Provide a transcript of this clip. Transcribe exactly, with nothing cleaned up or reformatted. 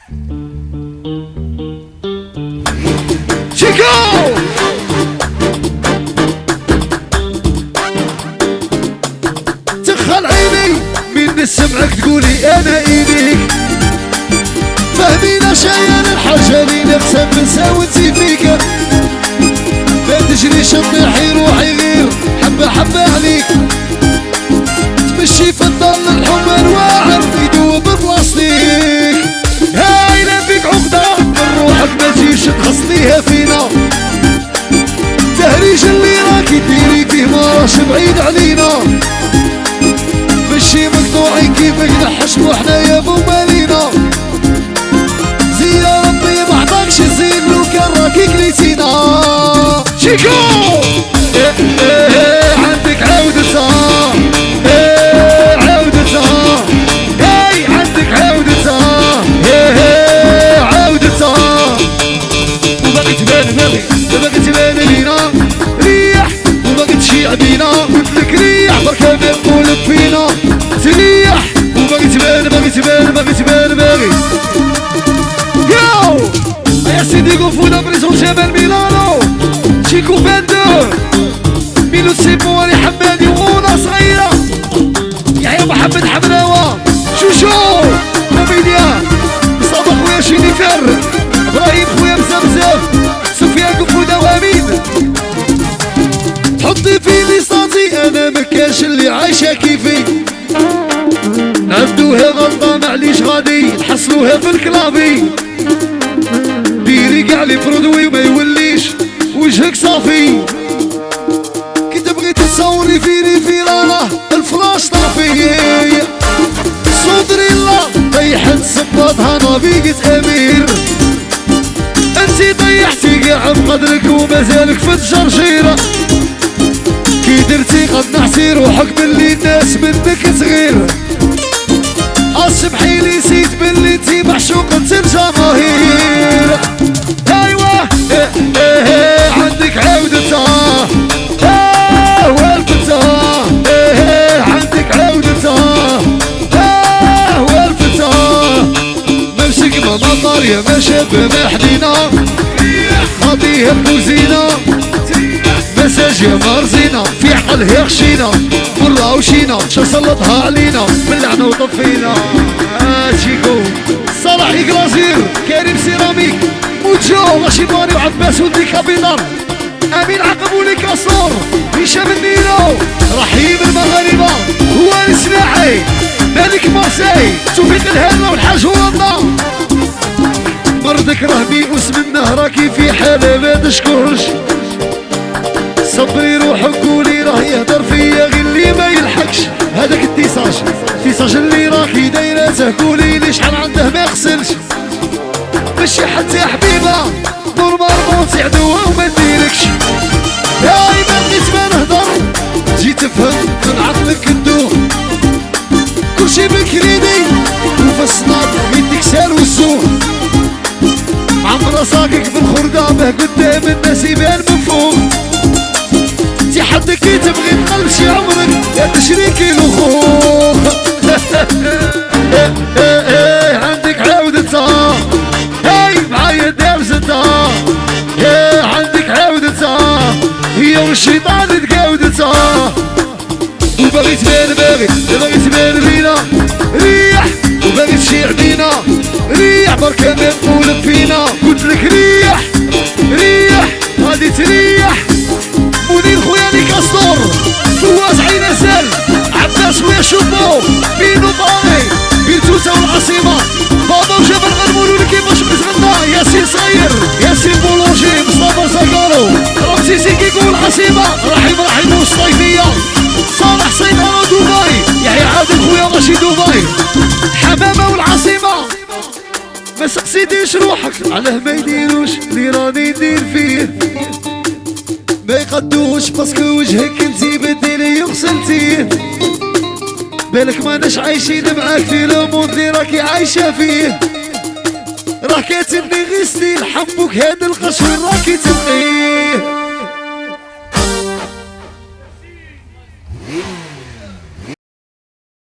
شيكو تخل عيني من سمعك تقولي انا ايديك فهمينا شايل الحاجة اللي نفسها بنساوتي فيك ما تجريش تطيحي روحي غير حبة حبة عليك تمشي في الظل الحب الواعر يدوب بلاستيك هاي لا فيك عقدة من روحك ما تجيش تحصليها فينا تهريج اللي راكي ديري فيه ما راش بعيد علينا مشي مقطوعين كيفك نحشم وحنايا فوق مالينا زي يا ربي ما عطاكش الزين لو كان راكي كليتينا شيكو إيه إيه إيه عندك عودتها إيه عودتها إيه عندك عودتها إيه إيه عودتها وباقي تبان باقي باقي تبان لينا ريح وباقي تشيع بينا قلتلك ريح بركا ما تقولك فينا تريح وباقي تبان باقي تبان باقي تبان باقي ياو يا سيدي قفونا بريزون جبل ميلانو شيكو باندو ميلو سيبو علي حمادي وغونا صغيرة يحيى محمد حمراوة شوشو نوميديا صباح خويا شينيفر ابراهيم خويا بزاف سفيان قفونا وامين تحطي في ليصاتي انا مكانش اللي عايشة كيفي نعدوها غلطة معليش غادي نحصلوها في الكلابي ديري كاع لي برودوي وما يوليش وجهك صافي كي تبغي تصوري فيني في راه الفلاش طافي صدري الله طيحت صباطها نافيقة امير انتي طيحتي كاع بقدرك ومازالك في الجرجيرة كي درتي قد نحسي روحك باللي الناس منك صغير اسمحي لي نسيت باللي انتي معشوقة الجماهير ايوه إيه إيه إيه عندك عودتها ايه والفتها ايه إيه عندك عودتها ايه والفتها ممسك ما مطر يا ما شاب ما حدينا خاطيها بوزينة مساج يا مرزينا في عقلها خشينا مرة وشينا شا سلطها علينا بلعنا وطفينا آه شيكو صلاح يقلازير كريم سيراميك موجو غشيماني وعباس ودي كابيتان امين عقب ولي كاسور هشام النيلو رحيم المغاربة هو الاسماعي مالك مارسي توفيق الهلا والحاج هو الله مرضك راه بيئوس منه راكي في حالة ما تشكرش صبري روحك قولي راه يهدر فيا غير اللي ما يلحقش هذاك التيساج التيساج اللي راكي دايرته قولي لي شحال عنده ما يغسلش ماشي حتى حبيبه نور مربوط يعدوها وما ديركش هاي ما بغيت ما نهضر جيت تفهم من عقلك ندوه كلشي بالكريدي وفي الصناد يديك سال والسوق عمرا ساقك بالخردة به قدام الناس يبان مفهوم انتي حدك كي تبغي تقلب شي عمرك يا تشريكي الاخوخ ايه ايه ايه عندك عودتها هاي معايا دابزتها ايه عندك عودتها هي والشيطان تقاودتها وباغي تبان باغي باغي تبان بينا ريح وباغي تشيع بينا ريح بركا ما تقول فينا قلتلك ريح ريح غادي تريح مدير خويا لي كاستور فواز عين سال عباس خويا شوفو بينو طاري بيرتوسا والعاصمة بابا وجبل غنقولو لك كيفاش بتغنى ياسين صغير ياسين بولونجي مصطفى زكارو رمسيسي كيكو العاصمة رحيم رحيم والصيفية صالح سيدنا دبي يحيى عادل خويا ماشي دبي حمامة والعاصمة ما سقسيتيش روحك علاه ما يديروش اللي راني ندير فيه ما يقدوش باسكو وجهك انتي بديلي وغسلتيه بالك ماناش عايشين معاك في الموند اللي راكي عايشة فيه راه كاتبني غير ستيل حبك هاد القش وين راكي تبقيه